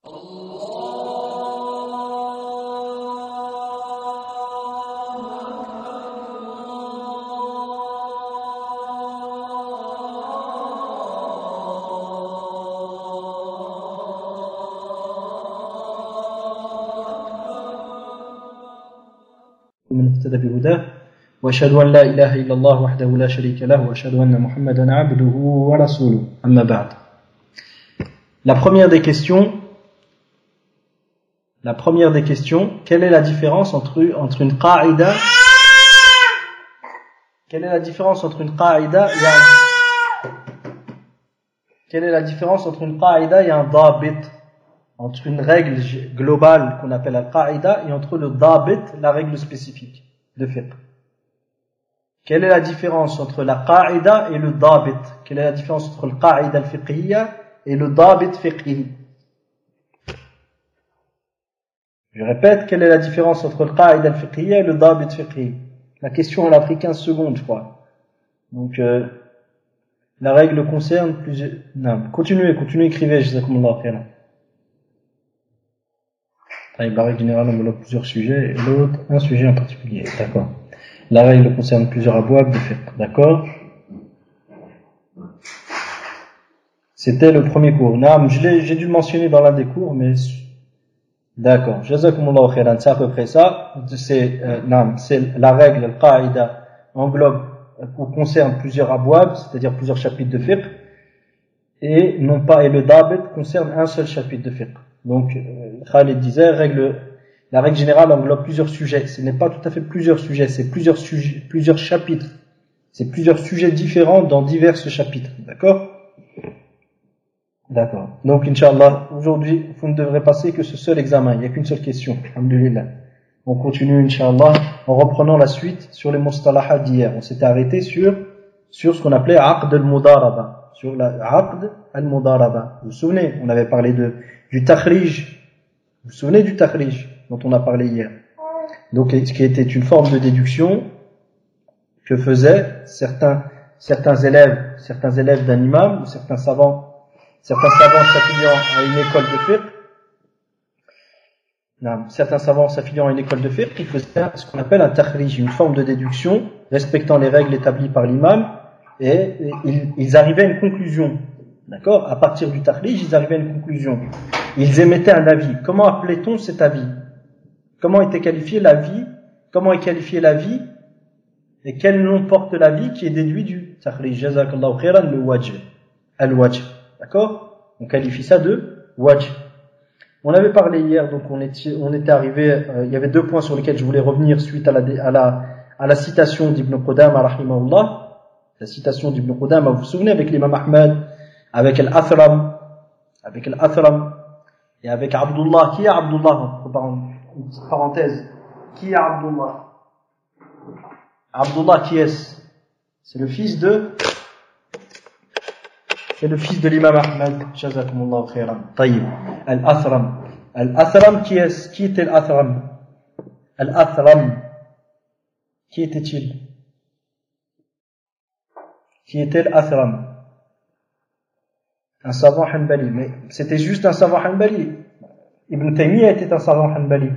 من اهتدى بهداه وأشهد أن لا إله إلا الله وحده لا شريك له وأشهد أن محمدا عبده ورسوله أما بعد. La première des questions, quelle est la différence entre une qa'ida, quelle est la différence entre une qa'ida et un dabit, entre une règle globale qu'on appelle la qa'ida et entre le dabit, la règle spécifique de fiqh. Quelle est la différence entre la qa'ida et le dabit? Quelle est la différence entre le qa'ida al-fiqhiyya et le dabit fiqhi? Je répète, quelle est la différence entre le qa'ida al-fiqhiyya et le dabit fiqhi? La question, elle a pris 15 secondes, je crois. Donc, la règle concerne plusieurs... Non, continuez, écrivez, jazakumullahu khairan. La règle générale enveloppe plusieurs sujets et l'autre, un sujet en particulier. D'accord. La règle concerne plusieurs abouab de fiqh. D'accord. C'était le premier cours. Non, j'ai dû le mentionner dans l'un des cours, mais... D'accord. Jazakumullahu khairan. C'est à peu près ça. C'est la règle, le qa'ida, englobe ou concerne plusieurs abouab, c'est-à-dire plusieurs chapitres de fiqh. Et le dabit concerne un seul chapitre de fiqh. Donc, Khalid disait, la règle générale englobe plusieurs sujets. Ce n'est pas tout à fait plusieurs sujets, c'est plusieurs chapitres. C'est plusieurs sujets différents dans divers chapitres. D'accord? D'accord. Donc, Inch'Allah, aujourd'hui, vous ne devrez passer que ce seul examen. Il n'y a qu'une seule question. Alhamdulillah. On continue, Inch'Allah, en reprenant la suite sur les mustalahat d'hier. On s'était arrêté sur ce qu'on appelait Aqd al-Mudaraba. Sur la Aqd al-Mudaraba. Vous vous souvenez? On avait parlé du takhrij. Vous vous souvenez du takhrij dont on a parlé hier? Donc, ce qui était une forme de déduction que faisaient certains élèves d'un imam ou certains savants s'affiliant à une école de fiqh. Certains savants s'affiliant à une école de fiqh, ils faisaient ce qu'on appelle un takhrij, une forme de déduction respectant les règles établies par l'imam, et ils arrivaient à une conclusion. D'accord? À partir du takhrij, ils arrivaient à une conclusion. Ils émettaient un avis. Comment appelait-on cet avis? Comment est qualifié l'avis? Et quel nom porte l'avis qui est déduit du takhrij? Jazakallahu khairan, le wajh. Al-wajh. D'accord? On qualifie ça de wajh. On avait parlé hier, donc on était arrivé, il y avait deux points sur lesquels je voulais revenir suite à la citation d'Ibn Qudama rahimahullah. La citation d'Ibn Qudama, vous vous souvenez, avec l'imam Ahmad, avec Al-Athram, et avec Abdullah. Qui est Abdullah? Une petite parenthèse. Qui est Abdullah? Abdullah, qui est-ce? C'est le fils de l'imam Ahmad. Jazakumullahu khairan. Taïb. Al-Athram, qui est-ce? Qui était Al-Athram? Qui était-il? Qui était Al-Athram? Un savant hanbali. Mais c'était juste un savant hanbali. Ibn Taymiyyah était un savant hanbali.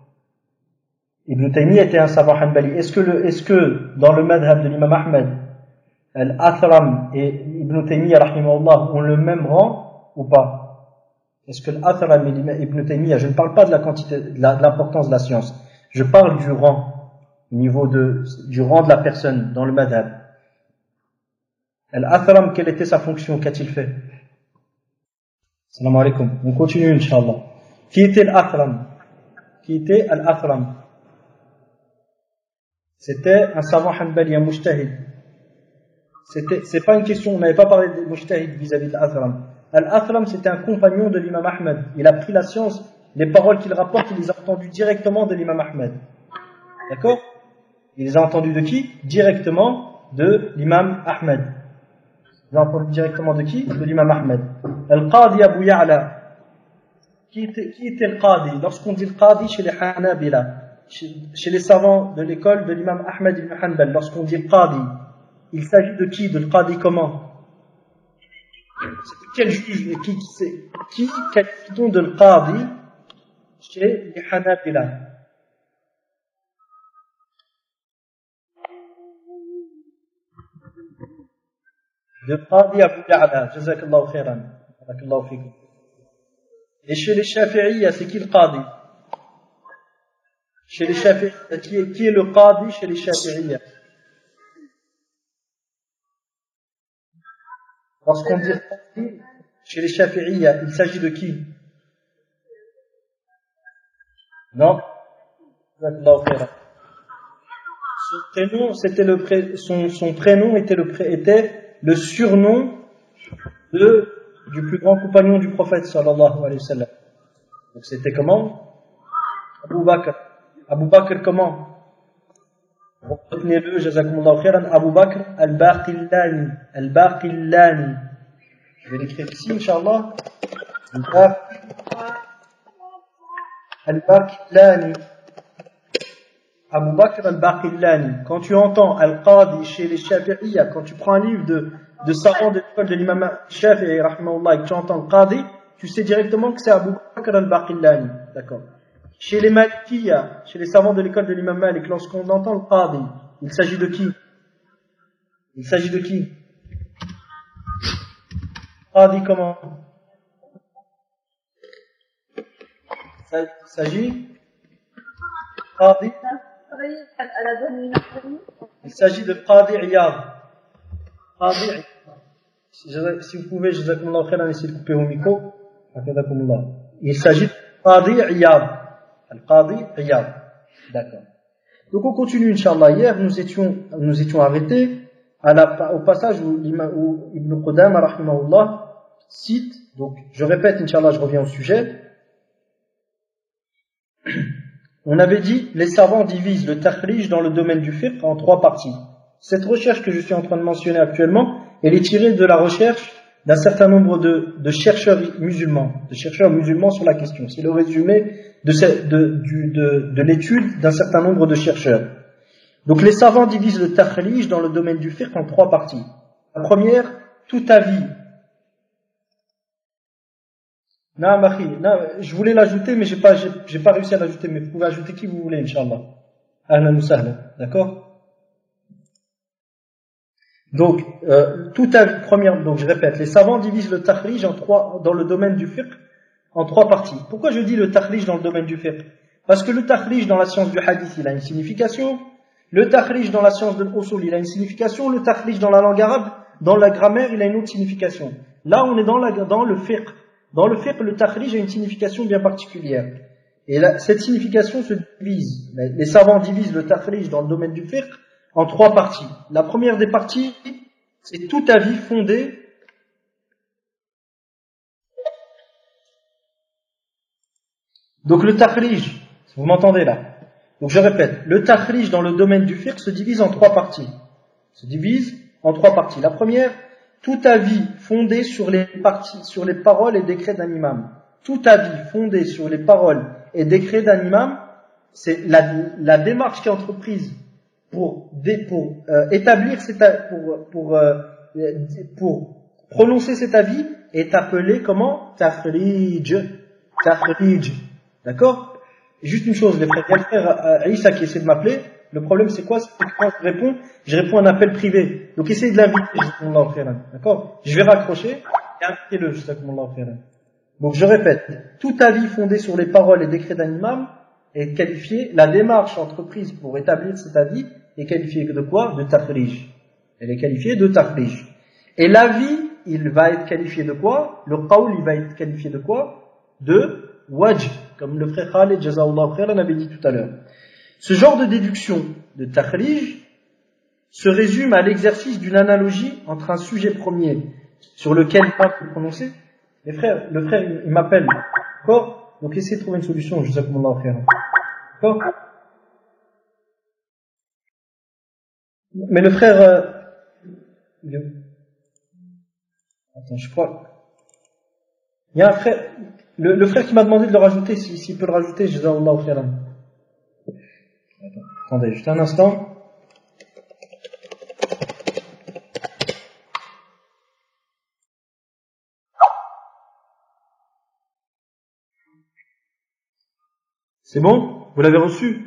Est-ce que dans le madhab de l'imam Ahmad, Al-Athram et Ibn Taymiyyah rahimahullah ont le même rang ou pas? Est-ce que Al-Athram et Ibn Taymiyyah, je ne parle pas de la quantité, de l'importance de la science, je parle du rang, au niveau du rang de la personne dans le madhab. Al-Athram, quelle était sa fonction? Qu'a-t-il fait? Salam alaikum. On continue, Inch'Allah. Qui était Al-Athram? C'était un savant hanbali, un mujtahid. C'est pas une question, on n'avait pas parlé de mujtahid vis-à-vis de l'Athram. Al-Athram, c'était un compagnon de l'imam Ahmad. Il a pris la science, les paroles qu'il rapporte, il les a entendues directement de l'imam Ahmad. D'accord? Il les a entendues de qui? Directement de l'imam Ahmad. Il les a entendues directement de qui? De l'imam Ahmad. Al-Qadi Abu Ya'la. Qui était le Qadi? Lorsqu'on dit le Qadi chez les Hanabila, chez les savants de l'école de l'imam Ahmad ibn Hanbal, lorsqu'on dit le Qadi, il s'agit de qui? De le Qadi comment? C'est quel juge et qui qualifie-t-on de qadi chez les Hanabila? Le qadi Abu Ya'la, jazakallahu khairan. Barakallahu fikum. Et chez les Shafi'iyya, c'est qui le qadi? Chez les Shafi'iyya, qui est le qadi chez les Shafi'iyya? Lorsqu'on dit qadi, chez les Shafi'iyya, il s'agit de qui? Non? Jazakallahu khairan. Son prénom était le surnom du plus grand compagnon du prophète sallallahu alayhi wa sallam. Donc c'était comment? Abu Bakr. Abu Bakr comment? Retenez-le, jazakumullahu khairan, Abu Bakr al-Baqillani. Al-Baqillani. Je vais l'écrire ici, Inch'Allah. Al-Baqillani. Abu Bakr al-Baqillani. Quand tu entends Al-Qadi chez les Shafi'iyya, quand tu prends un livre de savants de l'école de l'imam Shafi'i, rahimahullah, et que tu entends Qadi, tu sais directement que c'est Abu Bakr al-Baqillani. D'accord. Chez les Malikiyya, chez les savants de l'école de l'imam Malik, lorsqu'on entend le Qadi, il s'agit de qui? Il s'agit de qui? Qadi comment? Il s'agit Qadi. Il s'agit de Qadi Iyad. Qadi Iyad. Si vous pouvez, jazakumullahu khairan, essayez de couper vos micros. Il s'agit de Qadi Iyad. Al-Qadi Iyad. D'accord. Donc on continue, Inch'Allah. Hier, nous étions arrêtés au passage où Ibn Qudama, rahimahullah, cite, donc je répète, Inch'Allah, je reviens au sujet. On avait dit, les savants divisent le takhrij dans le domaine du fiqh en 3 parties. Cette recherche que je suis en train de mentionner actuellement, elle est tirée de la recherche d'un certain nombre de chercheurs musulmans sur la question. C'est le résumé de l'étude d'un certain nombre de chercheurs. Donc les savants divisent le takhrij dans le domaine du fiqh en 3 parties. La première, tout avis. Non, je voulais l'ajouter, mais j'ai pas réussi à l'ajouter, mais vous pouvez ajouter qui vous voulez, Inch'Allah. Ahlan wa sahlan. D'accord? Donc, tout avis, donc je répète, les savants divisent le takhrij dans le domaine du fiqh en 3 parties. Pourquoi je dis le takhrij dans le domaine du fiqh? Parce que le takhrij dans la science du hadith, il a une signification. Le takhrij dans la science de l'usul, il a une signification. Le takhrij dans la langue arabe, dans la grammaire, il a une autre signification. Là, on est dans le fiqh. Dans le fiqh, le takhrij a une signification bien particulière. Et là, cette signification se divise. Les savants divisent le takhrij dans le domaine du fiqh en 3 parties. La première des parties, c'est tout avis fondé donc le takhrij, vous m'entendez là? Donc je répète, le takhrij dans le domaine du fiqh se divise en 3 parties. La première, tout avis fondé sur les paroles et décrets d'un imam. Tout avis fondé sur les paroles et décrets d'un imam, c'est la démarche qui est entreprise pour prononcer cet avis est appelée comment? Takhrij. D'accord? Et juste une chose, les frères, il y a le frère Issa qui essaie de m'appeler. Le problème c'est quoi? C'est que quand je réponds à un appel privé. Donc essayez de l'inviter, d'accord? Je vais raccrocher et invitez-le, donc je répète, tout avis fondé sur les paroles et décrets d'un imam est qualifié, la démarche entreprise pour établir cet avis est qualifiée de quoi? De takhrij. Elle est qualifiée de takhrij. Et l'avis, il va être qualifié de quoi? Le qawl, il va être qualifié de quoi? De wajh, comme le frère Khalid, jazahullah khairan, avait dit tout à l'heure. Ce genre de déduction de takhrij se résume à l'exercice d'une analogie entre un sujet premier sur lequel il peut prononcer. Le frère, il m'appelle, d'accord? Donc essayez de trouver une solution, jazakumullahu khairan. D'accord? Mais le frère, attends, je crois, il y a un frère, le frère qui m'a demandé de le rajouter, s'il peut le rajouter, jazakumullahu khairan. Attendez, juste un instant. C'est bon? Vous l'avez reçu?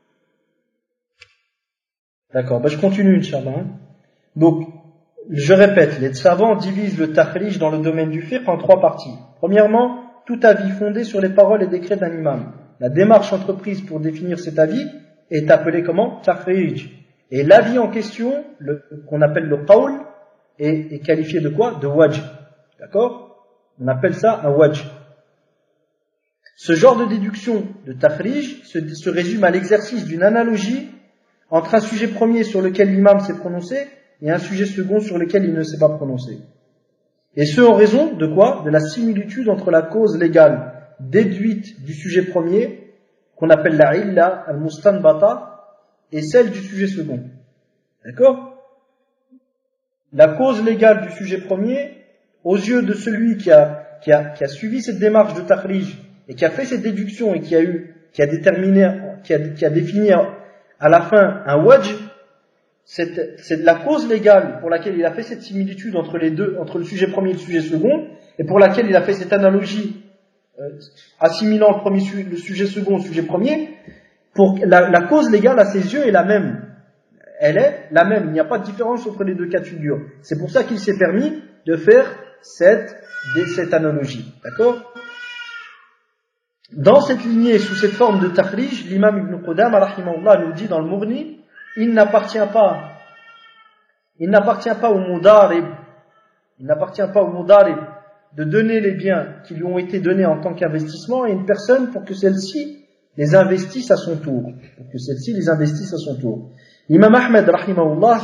D'accord, je continue, Inch'Allah. Donc, je répète, les savants divisent le takhrij dans le domaine du fiqh en 3 parties. Premièrement, tout avis fondé sur les paroles et décrets d'un imam. La démarche entreprise pour définir cet avis est appelée comment? Takhrij. Et l'avis en question, qu'on appelle le qawl, est qualifié de quoi? De wajh. D'accord? On appelle ça un wajh. Ce genre de déduction de takhrij se résume à l'exercice d'une analogie entre un sujet premier sur lequel l'imam s'est prononcé et un sujet second sur lequel il ne s'est pas prononcé. Et ce en raison de quoi? De la similitude entre la cause légale déduite du sujet premier, qu'on appelle la illa al-mustanbata, et celle du sujet second. D'accord? La cause légale du sujet premier, aux yeux de celui qui a suivi cette démarche de takhrij et qui a fait cette déduction et qui a défini à la fin un wajh, c'est la cause légale pour laquelle il a fait cette similitude entre les deux, entre le sujet premier et le sujet second, et pour laquelle il a fait cette analogie assimilant le sujet second au sujet premier. Pour la cause légale à ses yeux est la même. Elle est la même. Il n'y a pas de différence entre les deux cas de figure. C'est pour ça qu'il s'est permis de faire cette analogie. D'accord? Dans cette lignée, sous cette forme de takhrij, l'imam Ibn Qudama rahimahullah nous dit dans le Mughni, il n'appartient pas au mudarib, de donner les biens qui lui ont été donnés en tant qu'investissement à une personne pour que celle-ci les investisse à son tour. L'imam Ahmed rahimahullah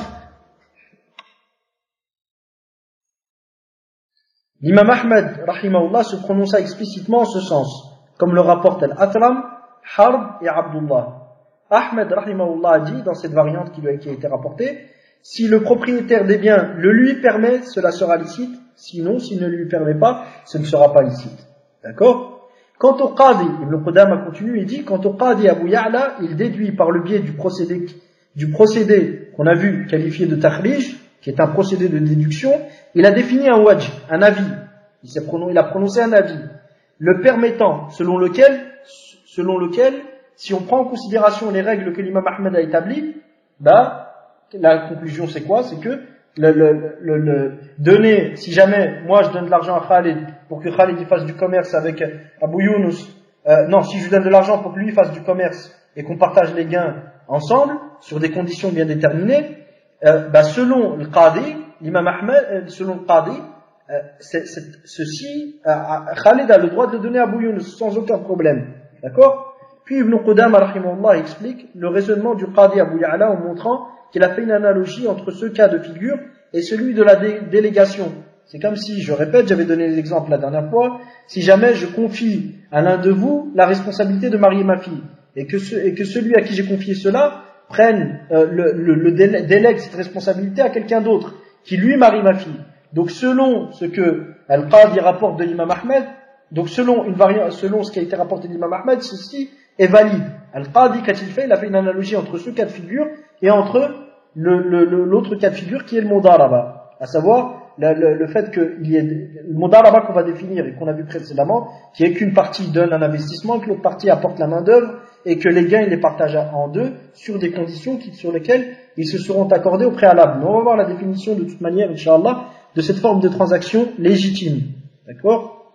se prononça explicitement en ce sens, comme le rapportent Al-Athram, Harb et Abdullah. Ahmed rahimahullah a dit, dans cette variante qui a été rapportée, si le propriétaire des biens le lui permet, cela sera licite, sinon, s'il ne lui permet pas, ce ne sera pas licite. D'accord? Quant au Qadi, Ibn Qudama continue, il dit, quant au Qadi Abu Ya'la, il déduit par le biais du procédé qu'on a vu qualifié de takhrij, qui est un procédé de déduction, il a défini un wajh, un avis. Il a prononcé un avis, le permettant, selon lequel, si on prend en considération les règles que l'imam Ahmed a établies, la conclusion c'est quoi? C'est que donner, si jamais moi je donne de l'argent à Khalid pour que Khalid fasse du commerce avec Abu Younous, si je lui donne de l'argent pour que lui fasse du commerce et qu'on partage les gains ensemble sur des conditions bien déterminées, selon le Qadi, l'imam Ahmed, Khalid a le droit de le donner à Abu Younous sans aucun problème. D'accord? Puis Ibn Qudama rahimahullah explique le raisonnement du Qadi Abu Ya'la en montrant qu'il a fait une analogie entre ce cas de figure et celui de la délégation. C'est comme si, je répète, j'avais donné l'exemple la dernière fois, si jamais je confie à l'un de vous la responsabilité de marier ma fille, et que celui à qui j'ai confié cela délègue cette responsabilité à quelqu'un d'autre, qui lui marie ma fille. Donc selon ce que Al-Qadi rapporte de l'imam Ahmed, selon ce qui a été rapporté de l'imam Ahmed, ceci est valide. Al-Qadi, qu'a-t-il fait? Il a fait une analogie entre ce cas de figure et entre l'autre cas de figure qui est le mudaraba, à savoir le fait qu'il y ait le mudaraba qu'on va définir et qu'on a vu précédemment, qui est qu'une partie donne un investissement, que l'autre partie apporte la main d'œuvre et que les gains il les partage en deux sur des conditions sur lesquelles ils se seront accordés au préalable. Mais on va voir la définition de toute manière, Inch'Allah, de cette forme de transaction légitime. D'accord?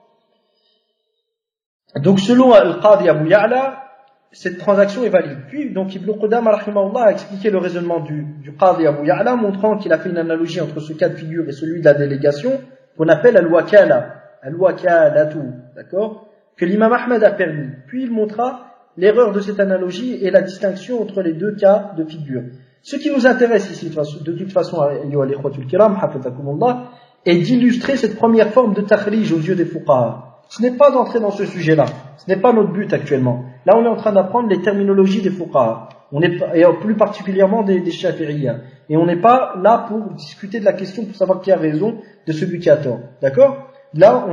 Donc selon Al-Qadi Abu Ya'la, cette transaction est valide. Puis, donc, Ibn Qudama rahimahullah a expliqué le raisonnement du Qadi Abu Ya'la, montrant qu'il a fait une analogie entre ce cas de figure et celui de la délégation, qu'on appelle al-wakalatu, d'accord, que l'imam Ahmed a permis. Puis il montra l'erreur de cette analogie et la distinction entre les deux cas de figure. Ce qui nous intéresse ici, de toute façon, est d'illustrer cette première forme de takhrij aux yeux des fuqaha. Ce n'est pas d'entrer dans ce sujet-là. Ce n'est pas notre but actuellement. Là, on est en train d'apprendre les terminologies des fuqaha. Et plus particulièrement des shafi'iyya. Et on n'est pas là pour discuter de la question pour savoir qui a raison de celui qui a tort. D'accord? Là,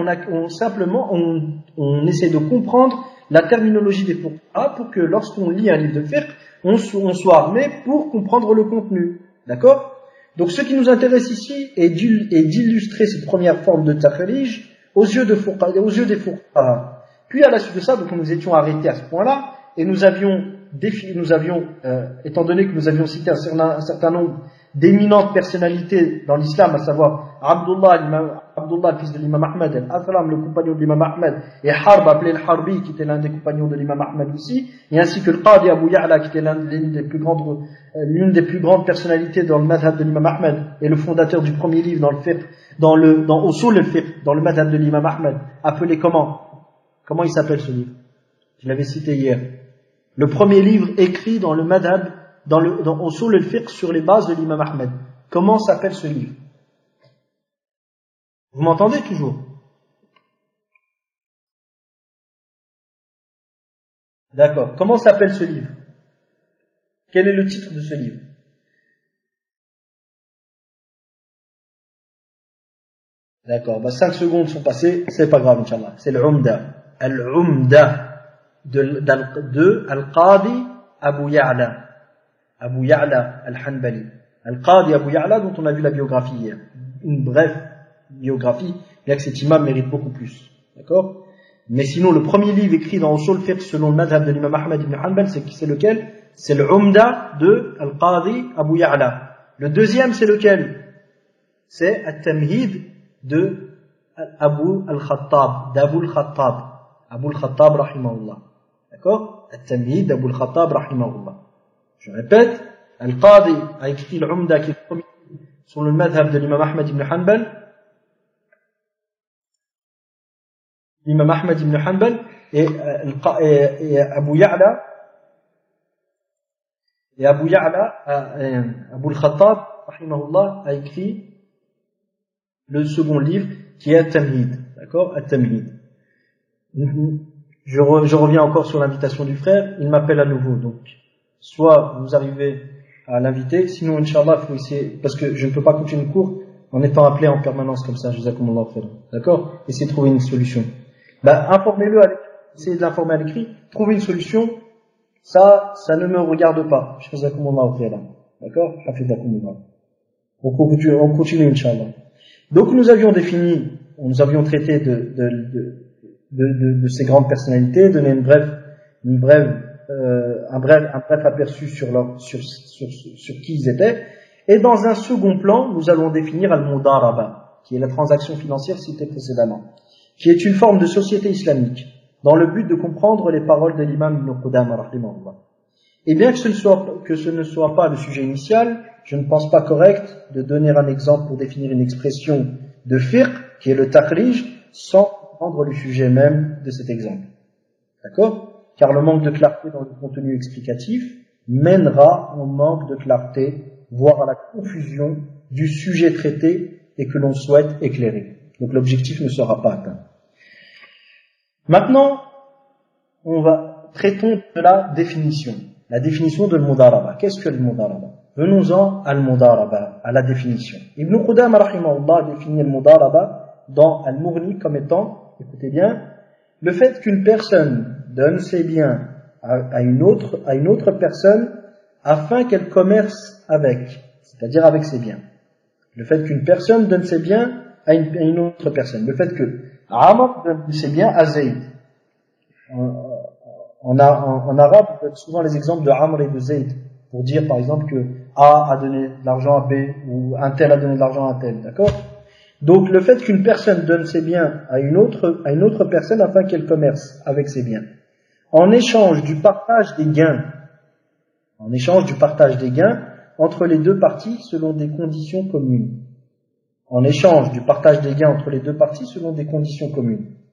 on essaie de comprendre la terminologie des fuqaha pour que lorsqu'on lit un livre de fiqh, on soit armé pour comprendre le contenu. D'accord? Donc, ce qui nous intéresse ici est d'illustrer cette première forme de takhrij aux yeux des fuqaha. Puis à la suite de ça, donc nous étions arrêtés à ce point-là, et nous avions, étant donné que nous avions cité un certain nombre d'éminentes personnalités dans l'islam, à savoir Abdullah, le fils de l'imam Ahmed, Al-Athram, le compagnon de l'imam Ahmed, et Harb, appelé Al-Harbi, qui était l'un des compagnons de l'imam Ahmed aussi, et ainsi que le Qadi Abu Ya'la, qui était l'une des plus grandes personnalités dans le madhab de l'imam Ahmed, et le fondateur du premier livre dans le fiqh, dans Usul al-Fiqh, dans le madhab de l'imam Ahmed, appelé comment il s'appelle ce livre? Je l'avais cité hier. Le premier livre écrit dans le madhab, dans Usul al-Fiqh sur les bases de l'imam Ahmed. Comment s'appelle ce livre? Vous m'entendez toujours? D'accord. Comment s'appelle ce livre? Quel est le titre de ce livre? D'accord. 5 secondes sont passées, c'est pas grave, Inch'Allah. C'est l'Umda. Al-Umda de Al-Qadi Abu Ya'la. Abu Ya'la Al-Hanbali. Al-Qadi Abu Ya'la, dont on a vu la biographie hier. Une brève biographie, bien que cet imam mérite beaucoup plus. D'accord? Mais sinon, le premier livre écrit dans Usul Fiqh selon le madhab de l'imam Ahmad ibn Hanbal, c'est lequel? C'est l'Umda de Al-Qadi Abu Ya'la. Le deuxième, c'est lequel? C'est At-Tamhid de Abu al-Khattab, d'Abu al-Khattab. Abu al-Khattab, rahimahullah. D'accord? At-Tamhid d'Abu al-Khattab, rahimahullah. Je répète, Al-Qadi a écrit l'Umda qui est le premier sur le madhab de l'imam Ahmad ibn Hanbal. L'imam Ahmad ibn Hanbal et Abu Ya'la Abu al-Khattab rahimahullah a écrit le second livre qui est At-Tamhid, d'accord? At-Tamhid. Je reviens encore sur l'invitation du frère, il m'appelle à nouveau, donc soit vous arrivez à l'inviter, sinon Inch'Allah il faut essayer, parce que je ne peux pas continuer le cours en étant appelé en permanence comme ça, jazakumullahu khairan, d'accord? Essayez de trouver une solution. Informez-le à l'écrit, essayez de l'informer à l'écrit, trouvez une solution, ça ne me regarde pas, jazakumullahu khairan, d'accord? Hafizakumullah. On continue Inch'Allah. Donc nous avions traité de ces grandes personnalités, donné un bref aperçu sur qui ils étaient, et dans un second plan, nous allons définir al-mudaraba, qui est la transaction financière citée précédemment, qui est une forme de société islamique, dans le but de comprendre les paroles de l'imam Ibn Qudama rahimahullah. Et bien que ce ne soit pas le sujet initial, je ne pense pas correct de donner un exemple pour définir une expression de fiqh, qui est le takhrij, sans prendre le sujet même de cet exemple. D'accord? Car le manque de clarté dans le contenu explicatif mènera au manque de clarté, voire à la confusion du sujet traité et que l'on souhaite éclairer. Donc l'objectif ne sera pas atteint. Maintenant, traitons de la définition. La définition de al-mudaraba. Qu'est-ce que le mudaraba? Venons-en à al-mudaraba, à la définition. Ibn Qudama rahimahullah définit al-mudaraba dans Al-Mughni comme étant, écoutez bien, le fait qu'une personne donne ses biens à une autre personne afin qu'elle commerce avec, c'est-à-dire avec ses biens. Le fait qu'une personne donne ses biens à une autre personne. Le fait que Amr donne ses biens à Zayd. En arabe, on donne souvent les exemples de Amr et de Zayd pour dire par exemple que A a donné de l'argent à B ou un tel a donné de l'argent à un tel, d'accord? Donc le fait qu'une personne donne ses biens à une autre personne afin qu'elle commerce avec ses biens, en échange du partage des gains entre les deux parties selon des conditions communes. En échange du partage des gains entre les deux parties selon des conditions communes.